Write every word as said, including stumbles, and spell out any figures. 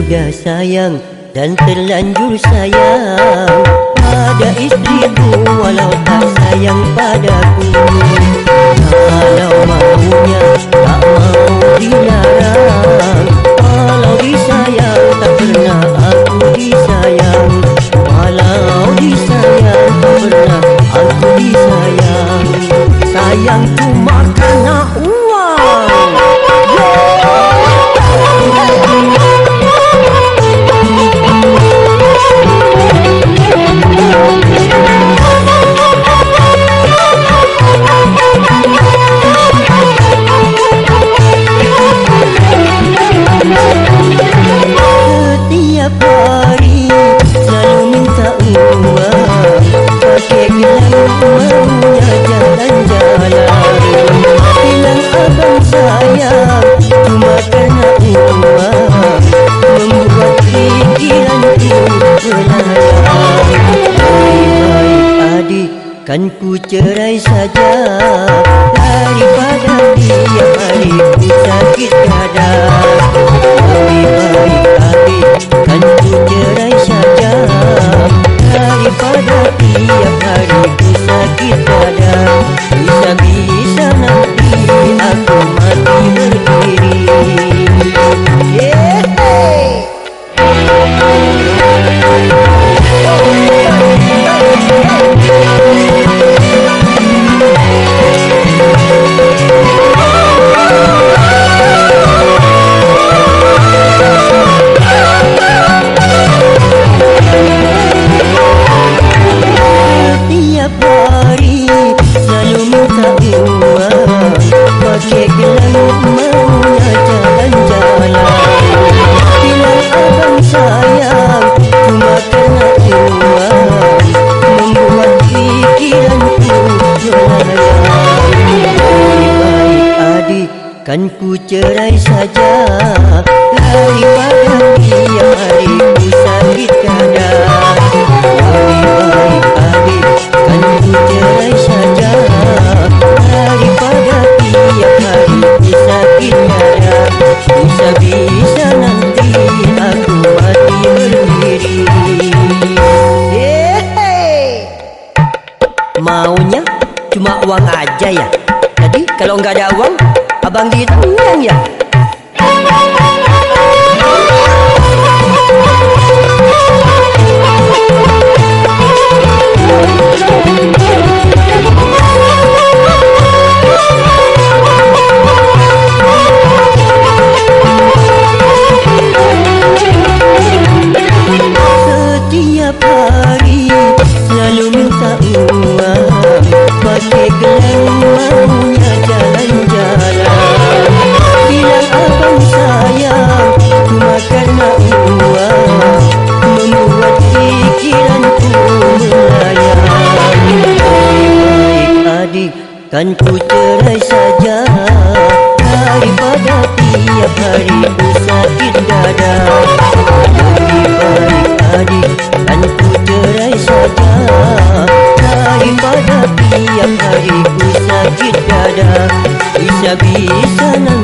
sudah sayang dan terlanjur sayang pada istriku, walau tak sayang padaku. Kalau maunya tak mau dilarang, kalau disayang tak pernah aku disayang. Walau disayang tak pernah aku disayang. Sayang cuma karena uang. Setiap hari selalu minta uang, pakai gelang maunya jalan-jalan. Bilang abang sayang cuma karena uang, membuat pikiranku belayang. Baik-baik adik, kan ku cerai saja daripada tiap hari ku sakit dada. Baik-baik adik, kan ku cerai saja daripada tiap hari ku sakit dada. Bisa-bisa nanti aku mati berdiri. Yeah. Setiap hari selalu minta uang, pakai gelang maunya jalan-jalan. Bilang abang sayang cuma karena uang, membuat pikiranku belayang. Baik-baik adik, kan ku cerai saja daripada tiap hari ku sakit dada. Baik-baik adik, kan ku cerai saja daripada tiap hari ku sakit dada. Bisa-bisa nanti aku mati berdiri. Yeay. Maunya cuma uang aja ya. Jadi kalau nggak ada uang, abang ditendang ya. Setiap hari selalu minta uang, pakai gelang maunya jalan-jalan. Bilang abang sayang cuma karena uang, membuat pikiranku melayang. Baik-baik adik, kan ku cerai saja daripada tiap hari ku sakit dada. Baik-baik adik, kan ku cerai saja daripada tiap hari ku sakit dada. Bisa-bisa nanti